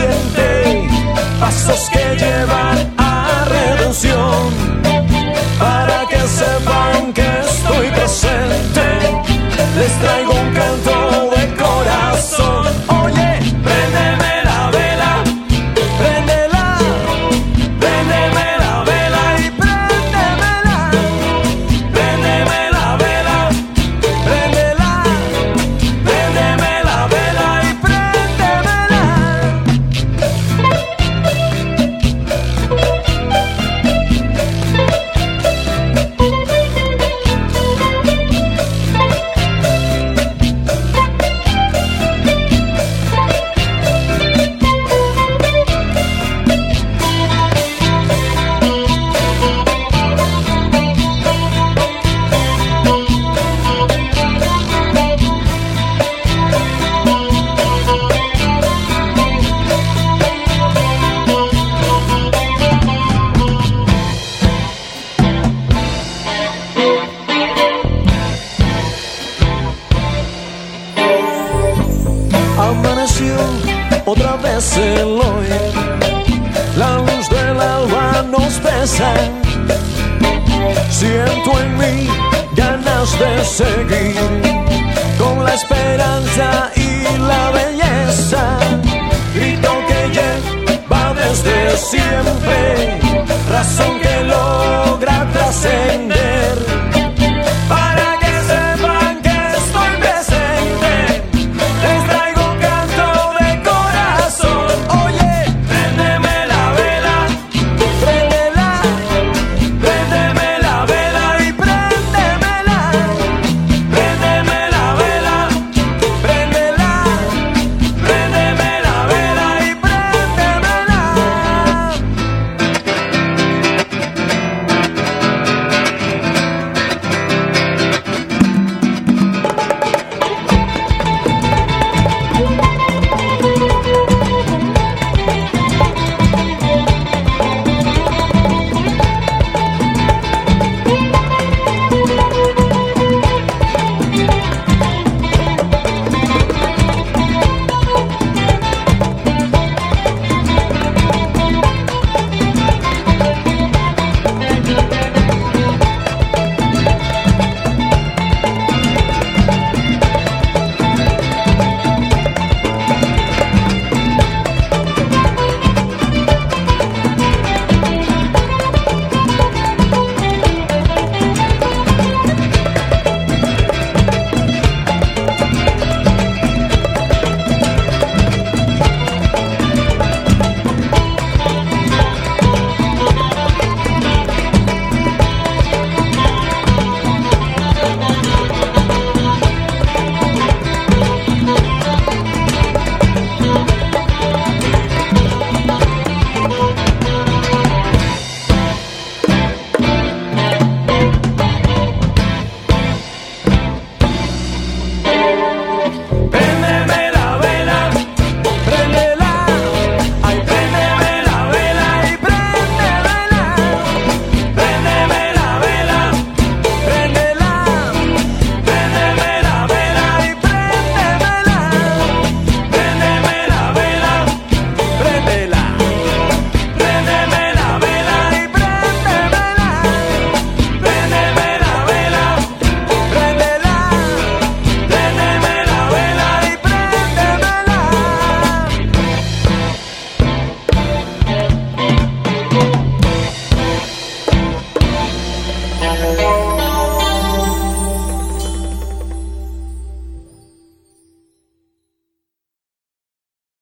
ardiente, pasos que llevan a redención, para que sepan que estoy presente. Les traigo un canto de corazón. Oye, préndeme la vela, préndela, préndeme la vela y préndemela, préndeme la vela, préndela, préndeme la vela y préndemela. Amaneció otra vez el hoy, la luz del alba nos besa. Siento en mí ganas de seguir, con la esperanza y la belleza. Grito que lleva desde siempre, razón que logra trascender.